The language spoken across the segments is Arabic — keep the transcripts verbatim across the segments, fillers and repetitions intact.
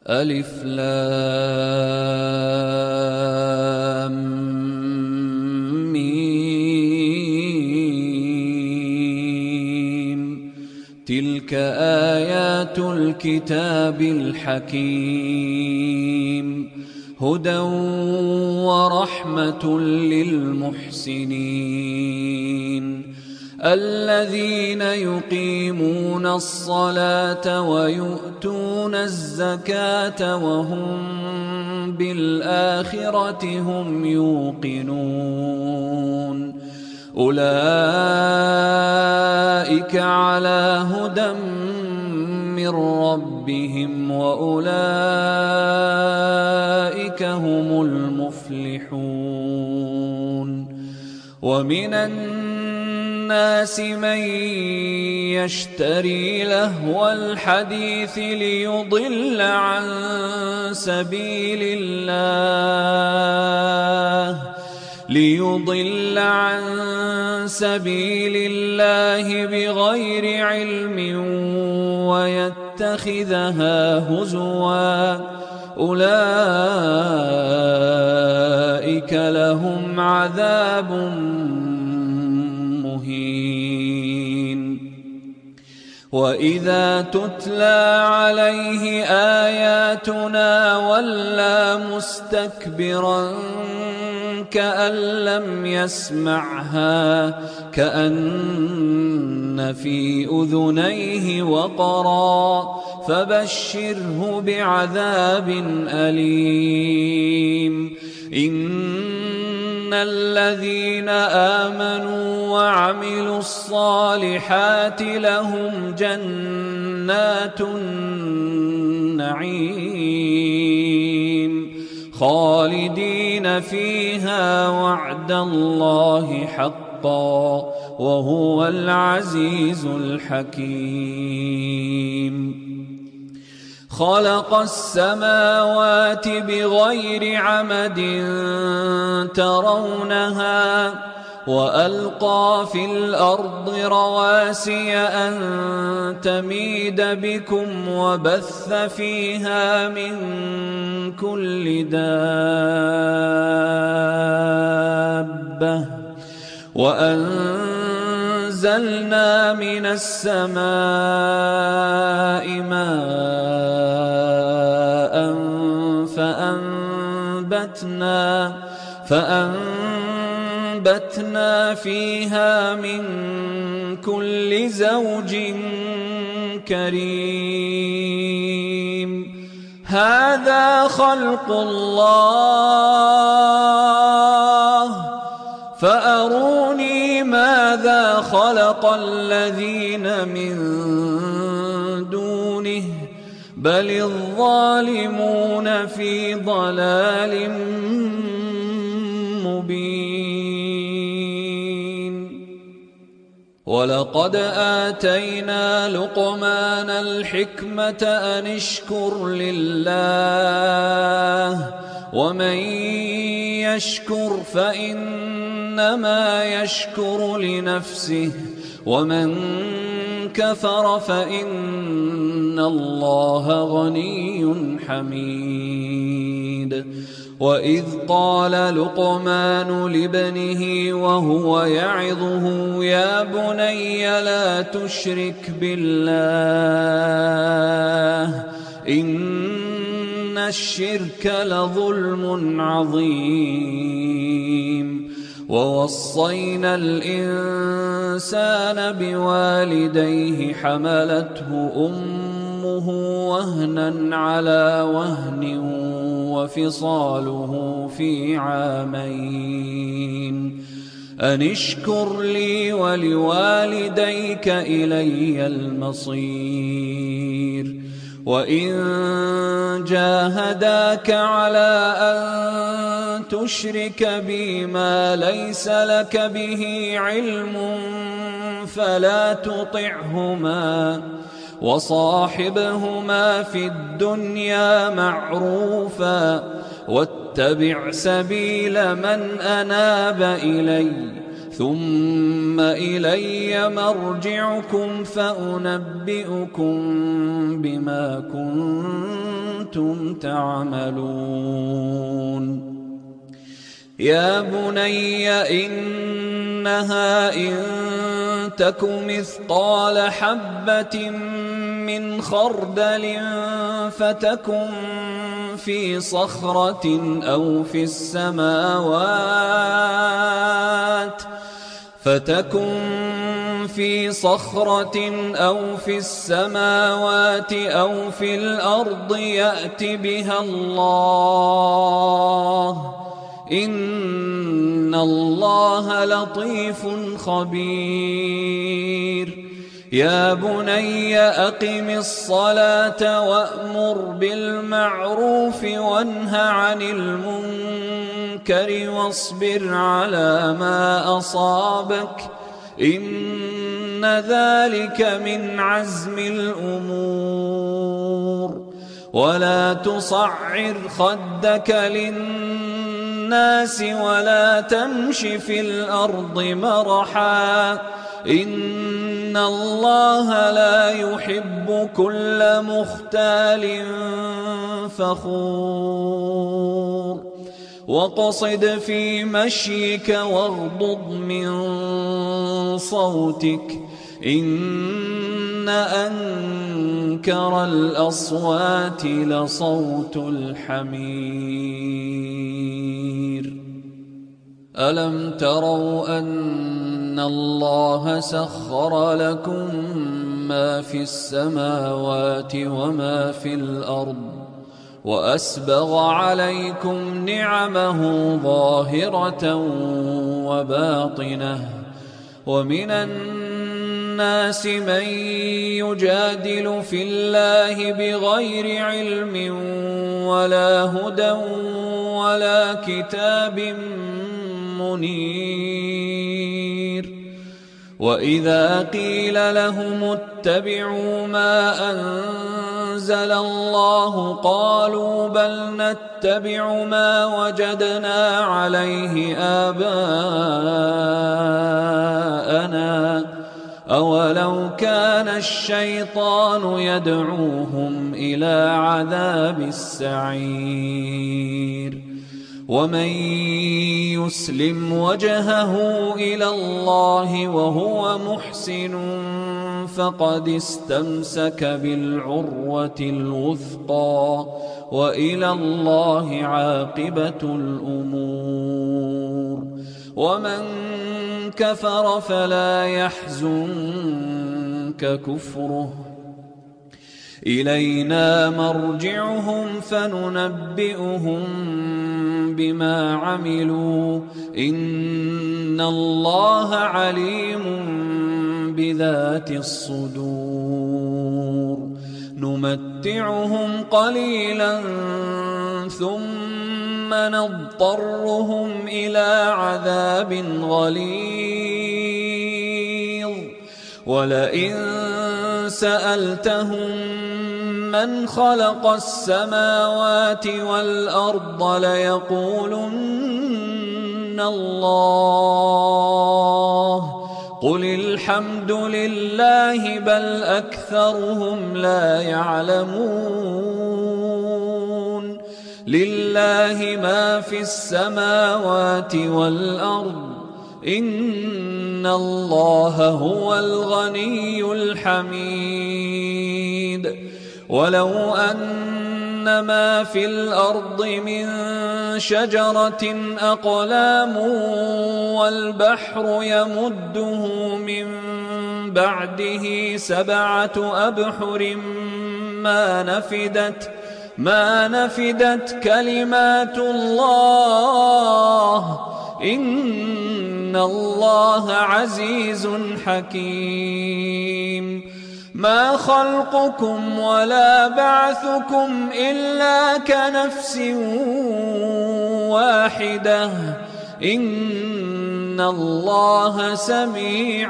ألف لام ميم. تلك آيات الكتاب الحكيم، هدى ورحمة للمحسنين الذين يقيمون الصلاة ويؤتون الزكاة وهم بالآخرة هم يوقنون. أولئك على هدى من ربهم وأولئك هم المفلحون. ومن الناس من يشتري لهو الحديث ليضل عن سبيل الله ليضل عن سبيل الله بغير علم ويتخذها هزوا، أولئك لهم عذاب مهين. وإذا تتلى عليه آياتنا ولى مستكبرا كأن لم يسمعها كأن في أذنيه وقرا، فبشره بعذاب أليم. إن الذين آمنوا وعملوا الصالحات لهم جنات النعيم خالدين فيها وعد الله حقا وهو العزيز الحكيم. خلق السماوات بغير عمد ترونها وألقى في الأرض رواسي أن تميد بكم وبث فيها من كل دابة وأنزلنا من السماء ماء فأنبتنا فأنبتنا فيها من كل زوج كريم. هذا خلق الله فأروني ماذا خلق الذين من دونه بل الظالمون في ضلال مبين. ولقد آتينا لقمان الحكمة أن اشكر لله ومن يشكر فإنما يشكر لنفسه ومن كفر فإن الله غني حميد. وإذ قال لقمان لابنه وهو يعظه يا بني لا تشرك بالله إن الشرك لظلم عظيم. ووصينا الإنسان بوالديه حملته أمه وهنا على وهن وفصاله في عامين أن اشكر لي ولوالديك إلي المصير. وإن جاهداك على أن تشرك بي ما ليس لك به علم فلا تطعهما وصاحبهما في الدنيا معروفا واتبع سبيل من أناب إلي ثم إلي مرجعكم فأنبئكم بما كنتم تعملون. يا بني إنها إن تك مثقال حبة من خردل فتكن في صخرة أو في السماوات فتكن في صخرة أو في السماوات أو في الأرض يأت بها الله إن الله لطيف خبير. يا بني أقم الصلاة وأمر بالمعروف وانه عن المنكر واصبر على ما أصابك إن ذلك من عزم الأمور. ولا تصعر خدك للناس ولا تمش في الأرض مرحا إن الله لا يحب كل مختال فخور. واقصد في مشيك واغضض من صوتك إن أنكر الأصوات لصوت الحمير. ألم تروا أن الله سخر لكم ما في السماوات وما في الأرض وأسبغ عليكم نعمه ظاهرة وباطنة ومن الناس من يجادل في الله بغير علم ولا هدى ولا كتاب منير. وإذا قيل لهم اتبعوا ما أنزل الله قالوا بل نتبع ما وجدنا عليه آباءنا أولو كان الشيطان يدعوهم إلى عذاب السعير. ومن يسلم وجهه إلى الله وهو محسن فقد استمسك بالعروة الوثقى وإلى الله عاقبة الأمور. ومن كفر فلا يحزنك كفره إلينا مرجعهم فننبئهم بما عملوا إن الله عليم بذات الصدور. نمتعهم قليلا ثم نضطرهم إلى عذاب غليظ. ولئن سألتهم من خلق السماوات والأرض ليقولن الله قل الحمد لله بل أكثرهم لا يعلمون. لله ما في السماوات والأرض إن الله هو الغني الحميد. ولو أن ما في الأرض من شجرة أقلام والبحر يمده من بعده سبعة أبحر ما نفدت ما نفدت كلمات الله إن الله عزيز حكيم. ما خلقكم ولا بعثكم إلا كنفس واحدة إن الله سميع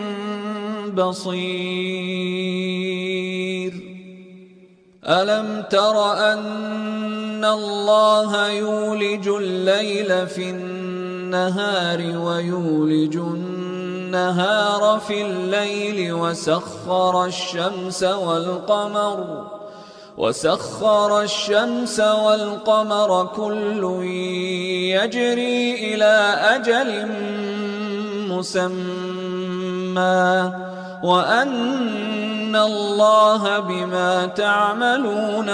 بصير. ألم تر أن الله يولج الليل في النهار ويولج النهار في الليل وسخر الشمس والقمر وسخر الشمس والقمر كل يجري إلى أجل مسمى وأن الله بما تعملون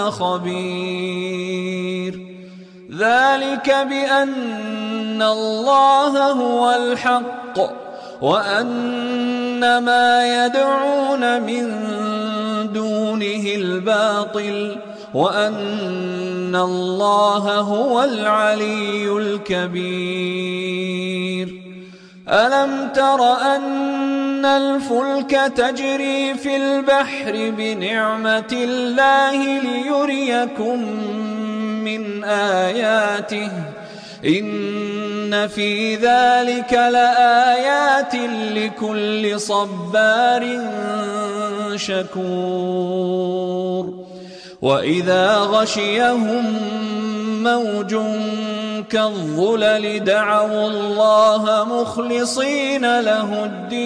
خبير. ذلك بأن الله هو الحق وأن ما يدعون من دونه الباطل وأن الله هو العلي الكبير. ألم تر أن الفلك تجري في البحر بنعمة الله ليريكم من آياته إن في ذلك لآيات لكل صبار شكور. وإذا غشيهم موج كالظلل دعوا الله مخلصين له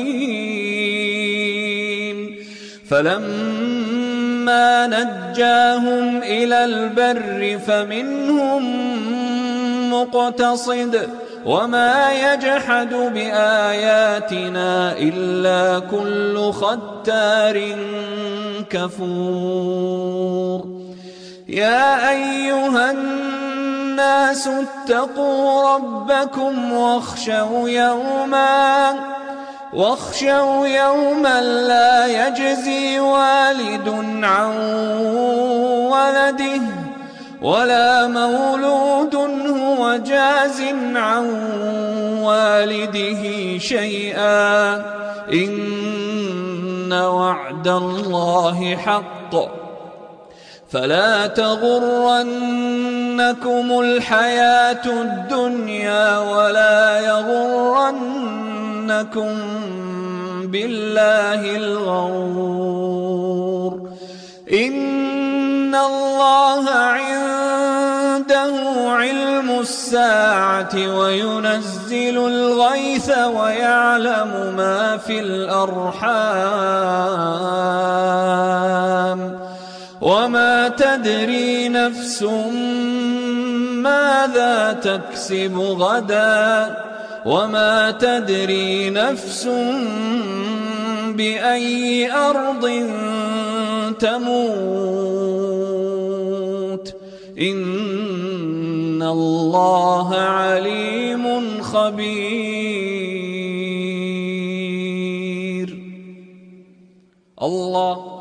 الدين فلما نجاهم إلى البر فمنهم مقتصد وما يجحد بآياتنا إلا كل ختار كفور. يا أيها الناس اتقوا ربكم واخشوا يوما واخشوا يوما لا يجزي والد عن ولده ولا مولود هو جاز عن والده شيئا إن وعد الله حق فلا تغرنكم الحياة الدنيا ولا يغرنكم بالله الغرور. إن الله عنده علم الساعة وينزل الغيث ويعلم ما في الأرحام وما تدري نفس ماذا تكسب غدا وما تدري نفس بأي أرض تموت إن الله عليم خبير. الله